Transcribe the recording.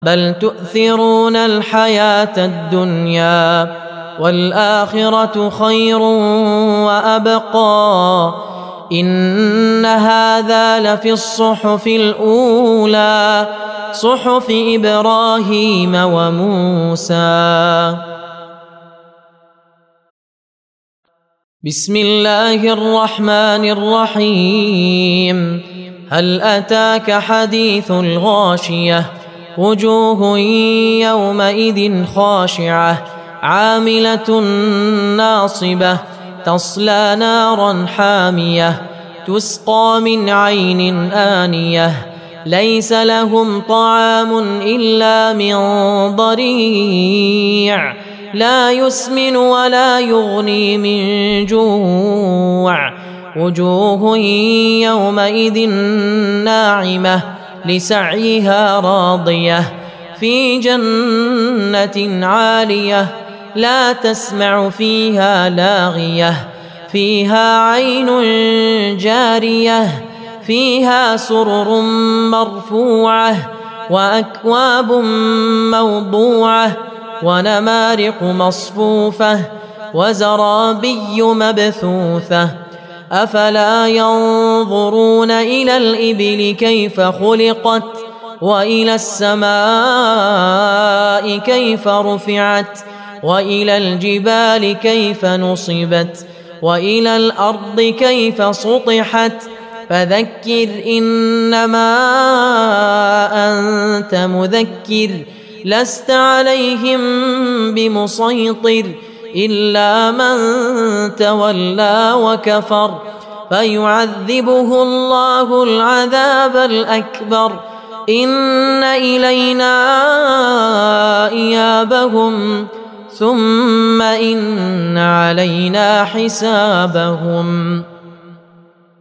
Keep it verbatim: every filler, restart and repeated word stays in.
بل تؤثرون الحياة الدنيا والآخرة خير وأبقى إن هذا لفي الصحف الأولى صحف إبراهيم وموسى. بسم الله الرحمن الرحيم. هل أتاك حديث الغاشية وجوه يومئذ خاشعة عاملة ناصبة تصلى نارا حامية تسقى من عين آنية ليس لهم طعام إلا من ضريع لا يسمن ولا يغني من جوع وجوه يومئذ ناعمة لسعيها راضية في جنة عالية لا تسمع فيها لاغية فيها عين جارية فيها سرر مرفوعة وأكواب موضوعة ونمارق مصفوفة وزرابي مبثوثة أفلا ينظرون إلى الإبل كيف خلقت وإلى السماء كيف رفعت وإلى الجبال كيف نصبت وإلى الأرض كيف سطحت فذكر إنما أنت مذكر لست عليهم بمسيطر إلا من تولى وكفر فيعذبه الله العذاب الأكبر إن إلينا إيابهم ثم إن علينا حسابهم.